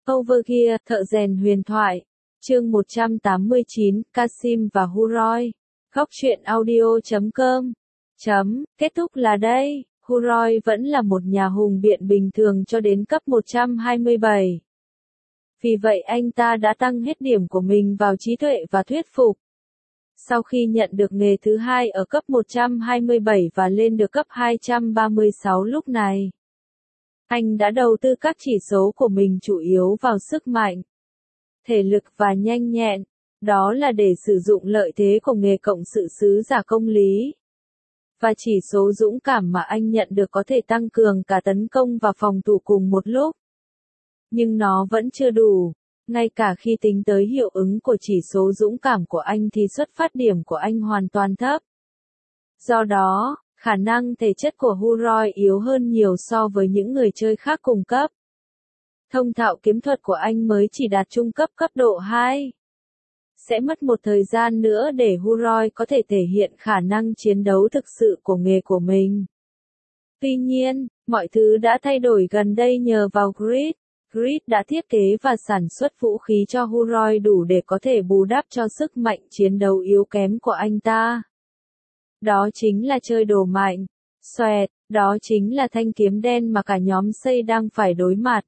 Overgear, thợ rèn huyền thoại. Chương 189, Kasim và Huroi. Góc truyện audio.com. Kết thúc là đây, Huroi vẫn là một nhà hùng biện bình thường cho đến cấp 127. Vì vậy anh ta đã tăng hết điểm của mình vào trí tuệ và thuyết phục. Sau khi nhận được nghề thứ hai ở cấp 127 và lên được cấp 236 lúc này, anh đã đầu tư các chỉ số của mình chủ yếu vào sức mạnh, thể lực và nhanh nhẹn, đó là để sử dụng lợi thế của nghề cộng sự sứ giả công lý. Và chỉ số dũng cảm mà anh nhận được có thể tăng cường cả tấn công và phòng thủ cùng một lúc. Nhưng nó vẫn chưa đủ, ngay cả khi tính tới hiệu ứng của chỉ số dũng cảm của anh thì xuất phát điểm của anh hoàn toàn thấp. Do đó, khả năng thể chất của Huroi yếu hơn nhiều so với những người chơi khác cùng cấp. Thông thạo kiếm thuật của anh mới chỉ đạt trung cấp cấp độ 2. Sẽ mất một thời gian nữa để Huroi có thể thể hiện khả năng chiến đấu thực sự của nghề của mình. Tuy nhiên, mọi thứ đã thay đổi gần đây nhờ vào Grid. Grid đã thiết kế và sản xuất vũ khí cho Huroi đủ để có thể bù đắp cho sức mạnh chiến đấu yếu kém của anh ta. Đó chính là chơi đồ mạnh. Xoẹt, đó chính là thanh kiếm đen mà cả nhóm Sei đang phải đối mặt.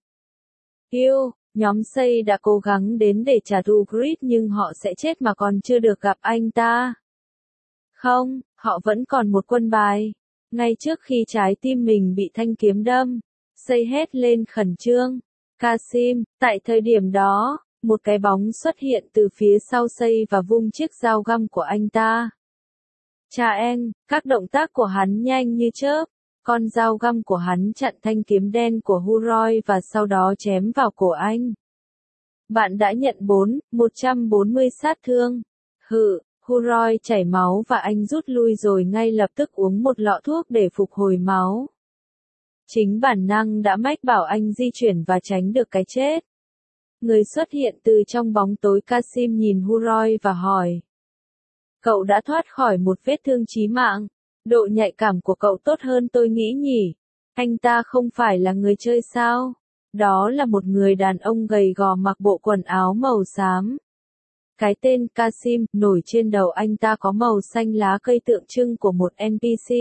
Nhóm Sei đã cố gắng đến để trả thù Grid nhưng họ sẽ chết mà còn chưa được gặp anh ta. Không, họ vẫn còn một quân bài. Ngay trước khi trái tim mình bị thanh kiếm đâm, Sei hét lên khẩn trương. Kasim, tại thời điểm đó, một cái bóng xuất hiện từ phía sau Sei và vung chiếc dao găm của anh ta. Các động tác của hắn nhanh như chớp, con dao găm của hắn chặn thanh kiếm đen của Huroi và sau đó chém vào cổ anh. Bạn đã nhận 140 sát thương. Huroi chảy máu và anh rút lui rồi ngay lập tức uống một lọ thuốc để phục hồi máu. Chính bản năng đã mách bảo anh di chuyển và tránh được cái chết. Người xuất hiện từ trong bóng tối Kasim nhìn Huroi và hỏi. Cậu đã thoát khỏi một vết thương chí mạng. Độ nhạy cảm của cậu tốt hơn tôi nghĩ nhỉ. Anh ta không phải là người chơi sao? Đó là một người đàn ông gầy gò mặc bộ quần áo màu xám. Cái tên Kasim nổi trên đầu anh ta có màu xanh lá cây tượng trưng của một NPC.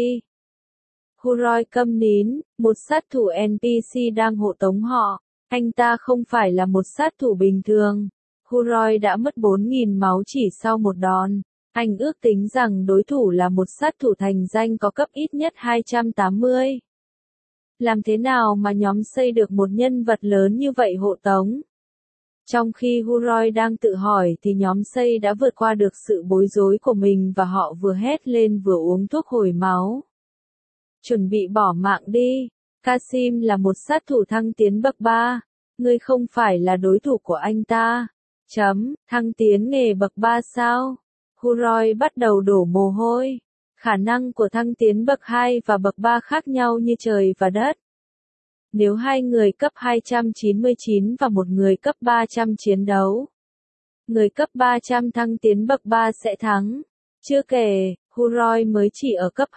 Huroi câm nín, một sát thủ NPC đang hộ tống họ. Anh ta không phải là một sát thủ bình thường. Huroi đã mất 4.000 máu chỉ sau một đòn. Anh ước tính rằng đối thủ là một sát thủ thành danh có cấp ít nhất 280. Làm thế nào mà nhóm Sei được một nhân vật lớn như vậy hộ tống? Trong khi Huroi đang tự hỏi thì nhóm Sei đã vượt qua được sự bối rối của mình và họ vừa hét lên vừa uống thuốc hồi máu. Chuẩn bị bỏ mạng đi. Kasim là một sát thủ thăng tiến bậc 3. Ngươi không phải là đối thủ của anh ta. Thăng tiến nghề bậc 3 sao? Huroi bắt đầu đổ mồ hôi. Khả năng của thăng tiến bậc 2 và bậc 3 khác nhau như trời và đất. Nếu hai người cấp 299 và một người cấp 300 chiến đấu, người cấp 300 thăng tiến bậc 3 sẽ thắng. Chưa kể, Huroi mới chỉ ở cấp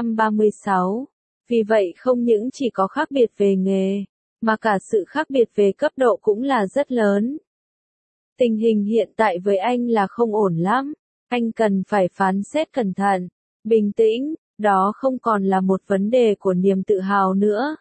236. Vì vậy không những chỉ có khác biệt về nghề, mà cả sự khác biệt về cấp độ cũng là rất lớn. Tình hình hiện tại với anh là không ổn lắm. Anh cần phải phán xét cẩn thận, bình tĩnh, đó không còn là một vấn đề của niềm tự hào nữa.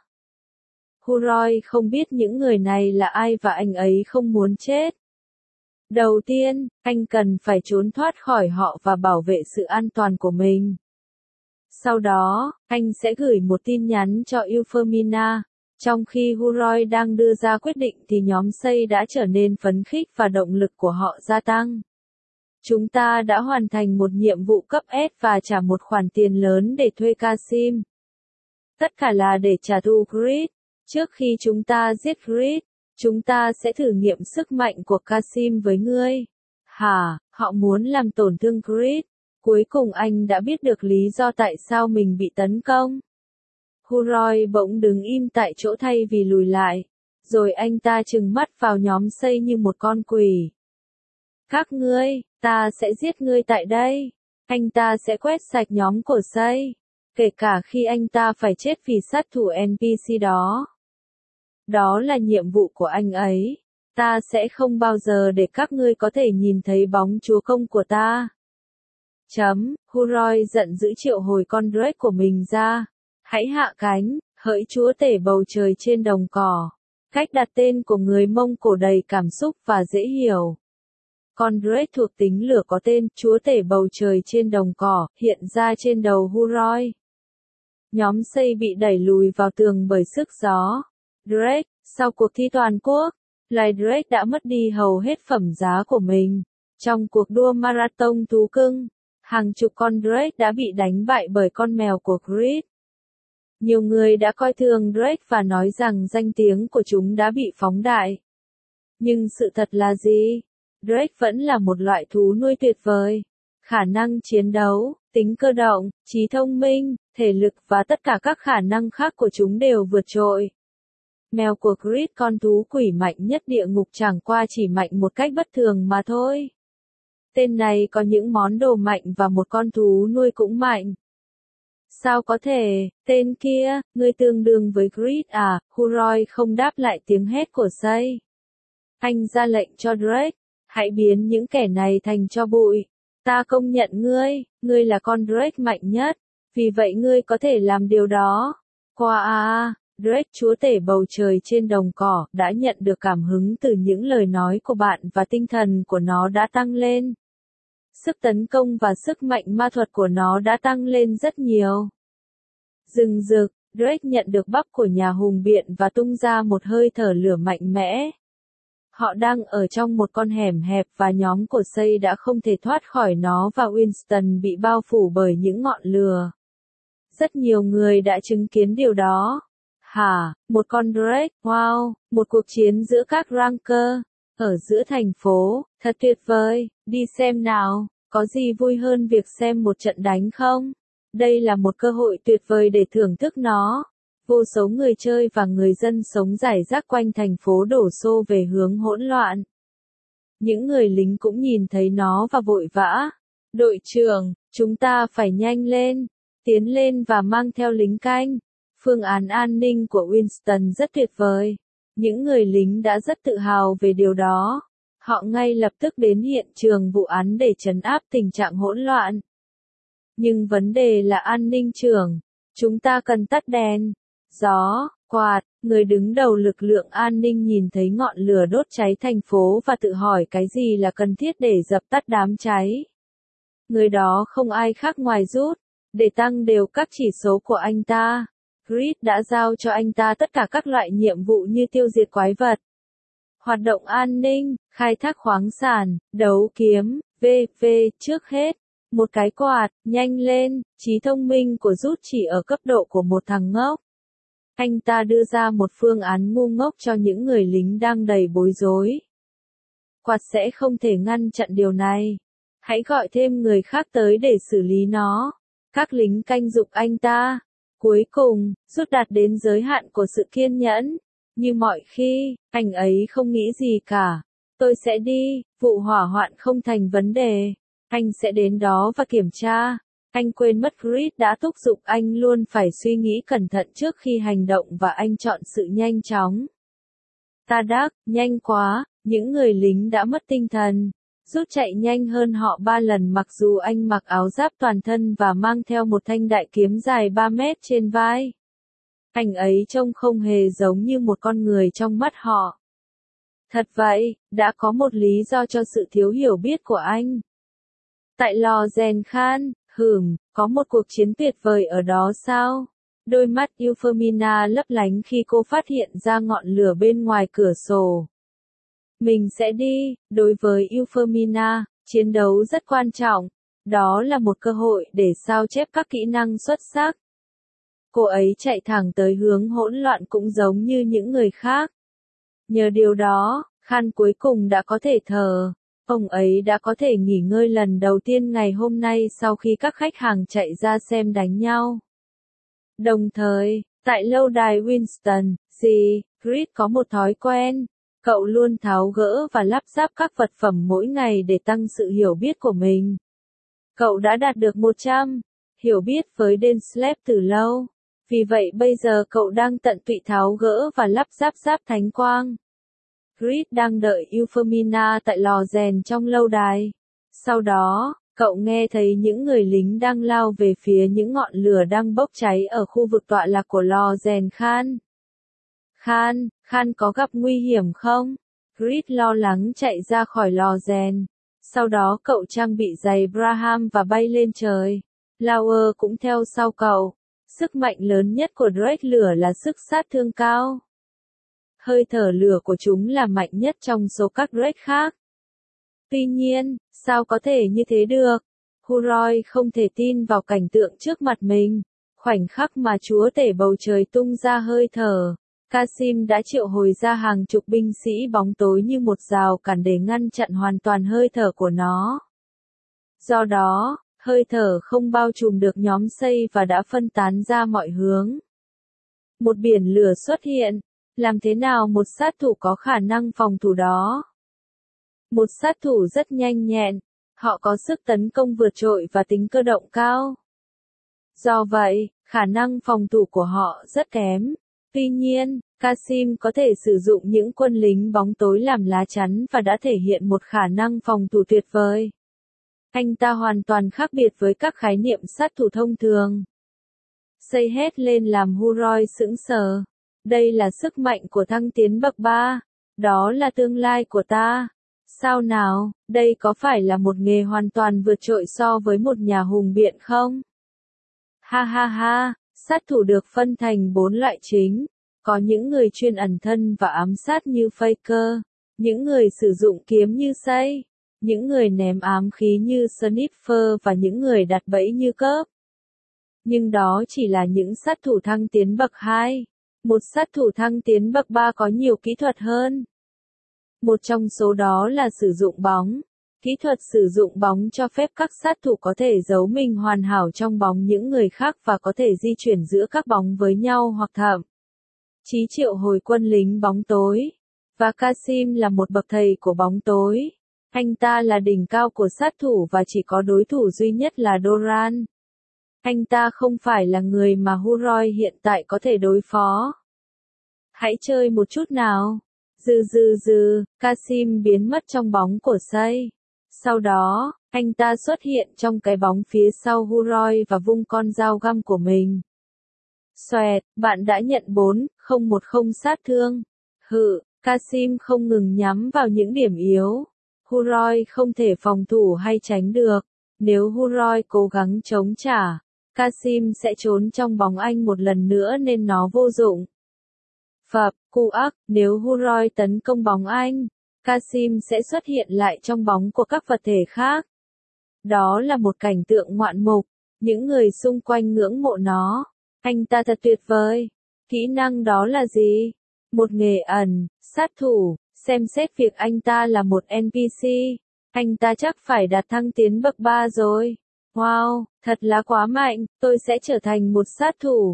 Huroi không biết những người này là ai và anh ấy không muốn chết. Đầu tiên, anh cần phải trốn thoát khỏi họ và bảo vệ sự an toàn của mình. Sau đó, anh sẽ gửi một tin nhắn cho Euphemina. Trong khi Huroi đang đưa ra quyết định thì nhóm Sei đã trở nên phấn khích và động lực của họ gia tăng. Chúng ta đã hoàn thành một nhiệm vụ cấp S và trả một khoản tiền lớn để thuê Kasim. Tất cả là để trả thù Grid. Trước khi chúng ta giết Grid, chúng ta sẽ thử nghiệm sức mạnh của Kasim với ngươi. Họ muốn làm tổn thương Grid. Cuối cùng anh đã biết được lý do tại sao mình bị tấn công. Huroi bỗng đứng im tại chỗ thay vì lùi lại. Rồi anh ta trừng mắt vào nhóm Sei như một con quỷ. Các ngươi, ta sẽ giết ngươi tại đây. Anh ta sẽ quét sạch nhóm của Sei. Kể cả khi anh ta phải chết vì sát thủ NPC đó. Đó là nhiệm vụ của anh ấy. Ta sẽ không bao giờ để các ngươi có thể nhìn thấy bóng chúa công của ta. Huroi giận dữ triệu hồi con Drake của mình ra. Hãy hạ cánh, hỡi chúa tể bầu trời trên đồng cỏ. Cách đặt tên của người Mông Cổ đầy cảm xúc và dễ hiểu. Con Drake thuộc tính lửa có tên chúa tể bầu trời trên đồng cỏ, hiện ra trên đầu Huroi. Nhóm xây bị đẩy lùi vào tường bởi sức gió. Drake, sau cuộc thi toàn quốc, loài Drake đã mất đi hầu hết phẩm giá của mình. Trong cuộc đua marathon thú cưng, hàng chục con Drake đã bị đánh bại bởi con mèo của Creed. Nhiều người đã coi thường Drake và nói rằng danh tiếng của chúng đã bị phóng đại. Nhưng sự thật là gì? Drake vẫn là một loại thú nuôi tuyệt vời. Khả năng chiến đấu, tính cơ động, trí thông minh, thể lực và tất cả các khả năng khác của chúng đều vượt trội. Mèo của Creed, con thú quỷ mạnh nhất địa ngục, chẳng qua chỉ mạnh một cách bất thường mà thôi. Tên này có những món đồ mạnh và một con thú nuôi cũng mạnh. Sao có thể, tên kia, ngươi tương đương với Creed à? Huroi không đáp lại tiếng hét của Say. Anh ra lệnh cho Drake, hãy biến những kẻ này thành tro bụi. Ta công nhận ngươi là con Drake mạnh nhất, vì vậy ngươi có thể làm điều đó. Drake, chúa tể bầu trời trên đồng cỏ, đã nhận được cảm hứng từ những lời nói của bạn và tinh thần của nó đã tăng lên. Sức tấn công và sức mạnh ma thuật của nó đã tăng lên rất nhiều. Rừng rực, Drake nhận được bắp của nhà hùng biện và tung ra một hơi thở lửa mạnh mẽ. Họ đang ở trong một con hẻm hẹp và nhóm của Say đã không thể thoát khỏi nó và Winston bị bao phủ bởi những ngọn lửa. Rất nhiều người đã chứng kiến điều đó. Một con Drake, wow, một cuộc chiến giữa các ranker, ở giữa thành phố, thật tuyệt vời, đi xem nào, có gì vui hơn việc xem một trận đánh không? Đây là một cơ hội tuyệt vời để thưởng thức nó. Vô số người chơi và người dân sống rải rác quanh thành phố đổ xô về hướng hỗn loạn. Những người lính cũng nhìn thấy nó và vội vã. Đội trưởng, chúng ta phải nhanh lên, tiến lên và mang theo lính canh. Phương án an ninh của Winston rất tuyệt vời. Những người lính đã rất tự hào về điều đó. Họ ngay lập tức đến hiện trường vụ án để trấn áp tình trạng hỗn loạn. Nhưng vấn đề là an ninh trưởng. Chúng ta cần tắt đèn, gió, quạt. Người đứng đầu lực lượng an ninh nhìn thấy ngọn lửa đốt cháy thành phố và tự hỏi cái gì là cần thiết để dập tắt đám cháy. Người đó không ai khác ngoài Rút. Để tăng đều các chỉ số của anh ta, Creed đã giao cho anh ta tất cả các loại nhiệm vụ như tiêu diệt quái vật, hoạt động an ninh, khai thác khoáng sản, đấu kiếm, v.v. Trước hết, một cái quạt, nhanh lên, trí thông minh của Rút chỉ ở cấp độ của một thằng ngốc. Anh ta đưa ra một phương án ngu ngốc cho những người lính đang đầy bối rối. Quạt sẽ không thể ngăn chặn điều này. Hãy gọi thêm người khác tới để xử lý nó. Các lính canh giục anh ta. Cuối cùng, Rút đạt đến giới hạn của sự kiên nhẫn. Như mọi khi, anh ấy không nghĩ gì cả. Tôi sẽ đi, vụ hỏa hoạn không thành vấn đề. Anh sẽ đến đó và kiểm tra. Anh quên mất Creed đã thúc giục anh luôn phải suy nghĩ cẩn thận trước khi hành động và anh chọn sự nhanh chóng. Ta đắc, nhanh quá, những người lính đã mất tinh thần. Rút chạy nhanh hơn họ 3 lần mặc dù anh mặc áo giáp toàn thân và mang theo một thanh đại kiếm dài 3 mét trên vai. Anh ấy trông không hề giống như một con người trong mắt họ. Thật vậy, đã có một lý do cho sự thiếu hiểu biết của anh. Tại lò rèn khan, có một cuộc chiến tuyệt vời ở đó sao? Đôi mắt Euphemina lấp lánh khi cô phát hiện ra ngọn lửa bên ngoài cửa sổ. Mình sẽ đi, đối với Euphemina, chiến đấu rất quan trọng. Đó là một cơ hội để sao chép các kỹ năng xuất sắc. Cô ấy chạy thẳng tới hướng hỗn loạn cũng giống như những người khác. Nhờ điều đó, Khan cuối cùng đã có thể thở. Ông ấy đã có thể nghỉ ngơi lần đầu tiên ngày hôm nay sau khi các khách hàng chạy ra xem đánh nhau. Đồng thời, tại lâu đài Winston, Creed có một thói quen. Cậu luôn tháo gỡ và lắp ráp các vật phẩm mỗi ngày để tăng sự hiểu biết của mình. Cậu đã đạt được 100 hiểu biết với Denslev từ lâu. Vì vậy bây giờ cậu đang tận tụy tháo gỡ và lắp ráp giáp thánh quang. Grid đang đợi Euphemina tại lò rèn trong lâu đài. Sau đó, cậu nghe thấy những người lính đang lao về phía những ngọn lửa đang bốc cháy ở khu vực tọa lạc của lò rèn Khan. Khan có gặp nguy hiểm không? Grid lo lắng chạy ra khỏi lò rèn. Sau đó cậu trang bị giày Braham và bay lên trời. Lauer cũng theo sau cậu. Sức mạnh lớn nhất của Drake lửa là sức sát thương cao. Hơi thở lửa của chúng là mạnh nhất trong số các Drake khác. Tuy nhiên, sao có thể như thế được? Huroi không thể tin vào cảnh tượng trước mặt mình. Khoảnh khắc mà chúa tể bầu trời tung ra hơi thở, Qasim đã triệu hồi ra hàng chục binh sĩ bóng tối như một rào cản để ngăn chặn hoàn toàn hơi thở của nó. Do đó, hơi thở không bao trùm được nhóm xây và đã phân tán ra mọi hướng. Một biển lửa xuất hiện. Làm thế nào một sát thủ có khả năng phòng thủ đó? Một sát thủ rất nhanh nhẹn. Họ có sức tấn công vượt trội và tính cơ động cao. Do vậy, khả năng phòng thủ của họ rất kém. Tuy nhiên, Qasim có thể sử dụng những quân lính bóng tối làm lá chắn và đã thể hiện một khả năng phòng thủ tuyệt vời. Anh ta hoàn toàn khác biệt với các khái niệm sát thủ thông thường. Xây hét lên làm Huroi sững sờ. Đây là sức mạnh của thăng tiến bậc 3. Đó là tương lai của ta. Sao nào, đây có phải là một nghề hoàn toàn vượt trội so với một nhà hùng biện không? Ha ha ha, sát thủ được phân thành 4 loại chính. Có những người chuyên ẩn thân và ám sát như Faker, những người sử dụng kiếm như Say, những người ném ám khí như Sniffer và những người đặt bẫy như Cớp. Nhưng đó chỉ là những sát thủ thăng tiến bậc 2. Một sát thủ thăng tiến bậc 3 có nhiều kỹ thuật hơn. Một trong số đó là sử dụng bóng. Kỹ thuật sử dụng bóng cho phép các sát thủ có thể giấu mình hoàn hảo trong bóng những người khác và có thể di chuyển giữa các bóng với nhau hoặc thậm chí triệu hồi quân lính bóng tối. Và Qasim là một bậc thầy của bóng tối. Anh ta là đỉnh cao của sát thủ và chỉ có đối thủ duy nhất là Doran. Anh ta không phải là người mà Huroi hiện tại có thể đối phó. Hãy chơi một chút nào. Qasim biến mất trong bóng của Say. Sau đó, anh ta xuất hiện trong cái bóng phía sau Huroi và vung con dao găm của mình. Xoẹt, bạn đã nhận 4,010 sát thương. Qasim không ngừng nhắm vào những điểm yếu. Huroi không thể phòng thủ hay tránh được. Nếu Huroi cố gắng chống trả, Qasim sẽ trốn trong bóng anh một lần nữa nên nó vô dụng. Nếu Huroi tấn công bóng anh, Qasim sẽ xuất hiện lại trong bóng của các vật thể khác. Đó là một cảnh tượng ngoạn mục. Những người xung quanh ngưỡng mộ nó. Anh ta thật tuyệt vời. Kỹ năng đó là gì? Một nghề ẩn, sát thủ. Xem xét việc anh ta là một NPC. Anh ta chắc phải đạt thăng tiến bậc 3 rồi. Wow, thật là quá mạnh, tôi sẽ trở thành một sát thủ.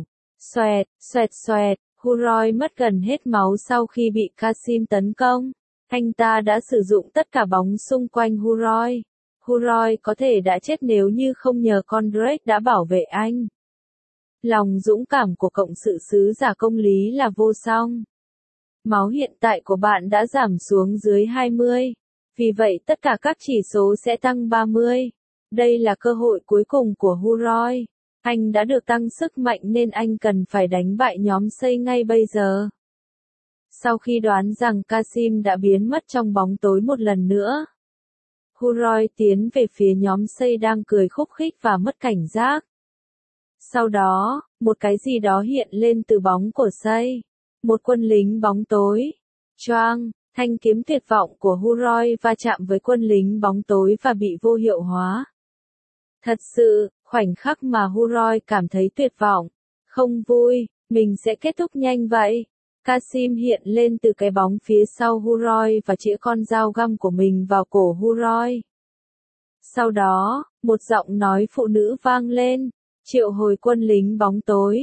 Xoẹt. Huroi mất gần hết máu sau khi bị Qasim tấn công. Anh ta đã sử dụng tất cả bóng xung quanh Huroi. Huroi có thể đã chết nếu như không nhờ con Drake đã bảo vệ anh. Lòng dũng cảm của cộng sự sứ giả công lý là vô song. Máu hiện tại của bạn đã giảm xuống dưới 20. Vì vậy tất cả các chỉ số sẽ tăng 30. Đây là cơ hội cuối cùng của Huroi. Anh đã được tăng sức mạnh nên anh cần phải đánh bại nhóm Say ngay bây giờ. Sau khi đoán rằng Qasim đã biến mất trong bóng tối một lần nữa, Huroi tiến về phía nhóm Say đang cười khúc khích và mất cảnh giác. Sau đó, một cái gì đó hiện lên từ bóng của Say. Một quân lính bóng tối. Choang, thanh kiếm tuyệt vọng của Huroi va chạm với quân lính bóng tối và bị vô hiệu hóa. Thật sự, khoảnh khắc mà Huroi cảm thấy tuyệt vọng, không vui, mình sẽ kết thúc nhanh vậy. Qasim hiện lên từ cái bóng phía sau Huroi và chĩa con dao găm của mình vào cổ Huroi. Sau đó, một giọng nói phụ nữ vang lên, triệu hồi quân lính bóng tối.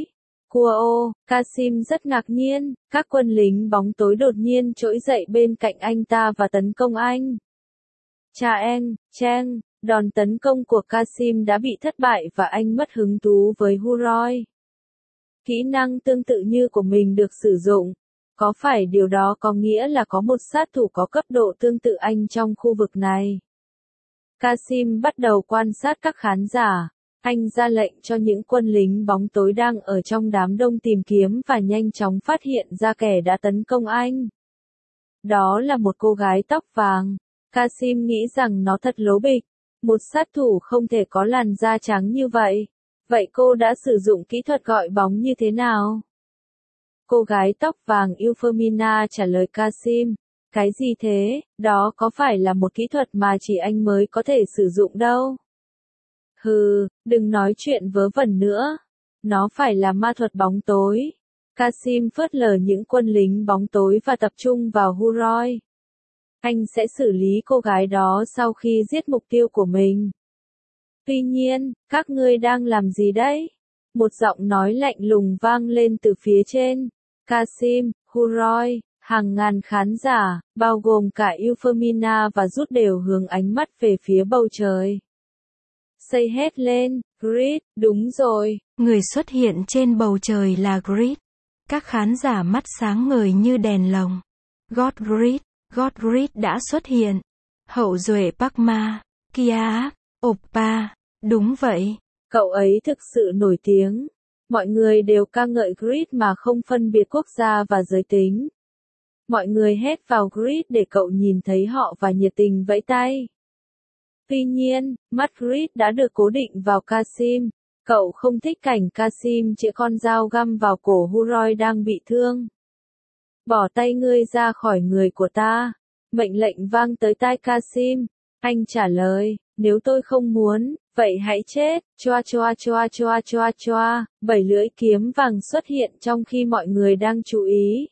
Qasim rất ngạc nhiên, các quân lính bóng tối đột nhiên trỗi dậy bên cạnh anh ta và tấn công anh. Cheng, đòn tấn công của Qasim đã bị thất bại và anh mất hứng thú với Huroi. Kỹ năng tương tự như của mình được sử dụng. Có phải điều đó có nghĩa là có một sát thủ có cấp độ tương tự anh trong khu vực này? Kasim bắt đầu quan sát các khán giả. Anh ra lệnh cho những quân lính bóng tối đang ở trong đám đông tìm kiếm và nhanh chóng phát hiện ra kẻ đã tấn công anh. Đó là một cô gái tóc vàng. Kasim nghĩ rằng nó thật lố bịch. Một sát thủ không thể có làn da trắng như vậy. Vậy cô đã sử dụng kỹ thuật gọi bóng như thế nào? Cô gái tóc vàng Euphemina trả lời Kasim. Cái gì thế, đó có phải là một kỹ thuật mà chỉ anh mới có thể sử dụng đâu. Hừ, đừng nói chuyện vớ vẩn nữa. Nó phải là ma thuật bóng tối. Kasim phớt lờ những quân lính bóng tối và tập trung vào Huroy. Anh sẽ xử lý cô gái đó sau khi giết mục tiêu của mình. Tuy nhiên, các ngươi đang làm gì đấy? Một giọng nói lạnh lùng vang lên từ phía trên. Kasim, Huroy, hàng ngàn khán giả, bao gồm cả Euphemina và rút đều hướng ánh mắt về phía bầu trời. Xây hét lên, Grid, đúng rồi. Người xuất hiện trên bầu trời là Grid. Các khán giả mắt sáng ngời như đèn lồng. God Grid đã xuất hiện. Hậu duệ Pakma, Kiaak, Oppa, đúng vậy. Cậu ấy thực sự nổi tiếng. Mọi người đều ca ngợi Grid mà không phân biệt quốc gia và giới tính. Mọi người hét vào Grid để cậu nhìn thấy họ và nhiệt tình vẫy tay. Tuy nhiên, mắt Grid đã được cố định vào Kasim. Cậu không thích cảnh Kasim chĩa con dao găm vào cổ Huroy đang bị thương. Bỏ tay ngươi ra khỏi người của ta. Mệnh lệnh vang tới tai Kasim. Anh trả lời, nếu tôi không muốn, vậy hãy chết. Choa choa choa choa choa choa, 7 lưỡi kiếm vàng xuất hiện trong khi mọi người đang chú ý.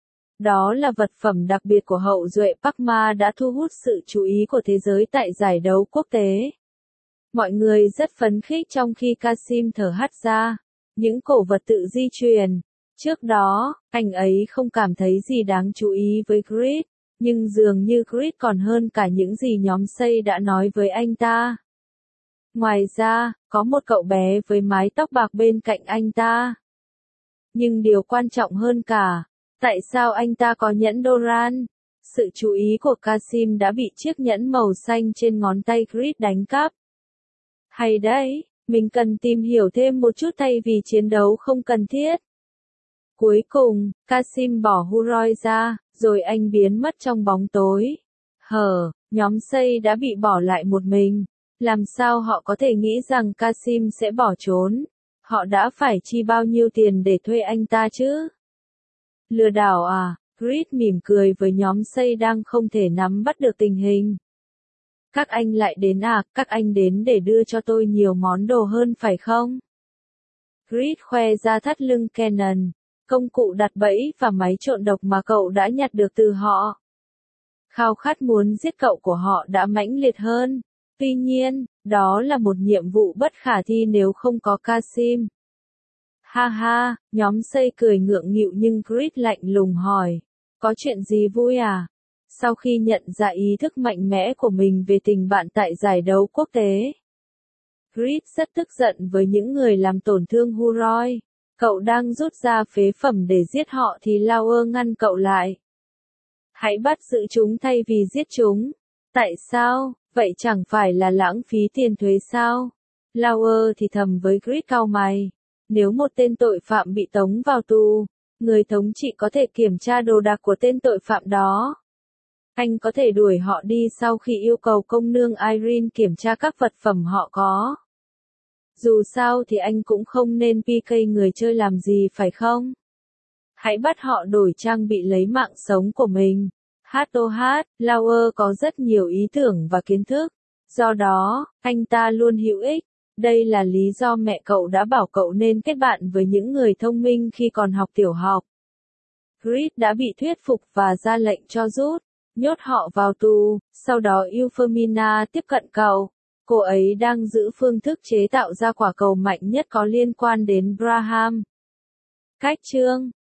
Đó là vật phẩm đặc biệt của hậu duệ Pakma đã thu hút sự chú ý của thế giới tại giải đấu quốc tế. Mọi người rất phấn khích trong khi Kasim thở hắt ra. Những cổ vật tự di truyền. Trước đó, anh ấy không cảm thấy gì đáng chú ý với Grid, nhưng dường như Grid còn hơn cả những gì nhóm Say đã nói với anh ta. Ngoài ra, có một cậu bé với mái tóc bạc bên cạnh anh ta. Nhưng điều quan trọng hơn cả, tại sao anh ta có nhẫn Doran? Sự chú ý của Kasim đã bị chiếc nhẫn màu xanh trên ngón tay Grid đánh cắp. Hay đấy, mình cần tìm hiểu thêm một chút thay vì chiến đấu không cần thiết. Cuối cùng, Kasim bỏ Huroy ra, rồi anh biến mất trong bóng tối. Nhóm Say đã bị bỏ lại một mình. Làm sao họ có thể nghĩ rằng Kasim sẽ bỏ trốn? Họ đã phải chi bao nhiêu tiền để thuê anh ta chứ? Lừa đảo à? Grid mỉm cười với nhóm Say đang không thể nắm bắt được tình hình. Các anh lại đến à? Các anh đến để đưa cho tôi nhiều món đồ hơn phải không? Grid khoe ra thắt lưng Canon, công cụ đặt bẫy và máy trộn độc mà cậu đã nhặt được từ họ. Khao khát muốn giết cậu của họ đã mãnh liệt hơn. Tuy nhiên, đó là một nhiệm vụ bất khả thi nếu không có Kasim. Ha ha, nhóm Say cười ngượng nghịu nhưng Grid lạnh lùng hỏi. Có chuyện gì vui à? Sau khi nhận ra ý thức mạnh mẽ của mình về tình bạn tại giải đấu quốc tế, Grid rất tức giận với những người làm tổn thương Huroy. Cậu đang rút ra phế phẩm để giết họ thì Lauer ngăn cậu lại. Hãy bắt giữ chúng thay vì giết chúng. Tại sao? Vậy chẳng phải là lãng phí tiền thuế sao? Lauer thì thầm với Grid cau mày. Nếu một tên tội phạm bị tống vào tù, người thống trị có thể kiểm tra đồ đạc của tên tội phạm đó. Anh có thể đuổi họ đi sau khi yêu cầu công nương Irene kiểm tra các vật phẩm họ có. Dù sao thì anh cũng không nên PK người chơi làm gì phải không? Hãy bắt họ đổi trang bị lấy mạng sống của mình. Lauer có rất nhiều ý tưởng và kiến thức. Do đó, anh ta luôn hữu ích. Đây là lý do mẹ cậu đã bảo cậu nên kết bạn với những người thông minh khi còn học tiểu học. Grid đã bị thuyết phục và ra lệnh cho rút, nhốt họ vào tù. Sau đó Euphemina tiếp cận cậu. Cô ấy đang giữ phương thức chế tạo ra quả cầu mạnh nhất có liên quan đến Braham. Cách chương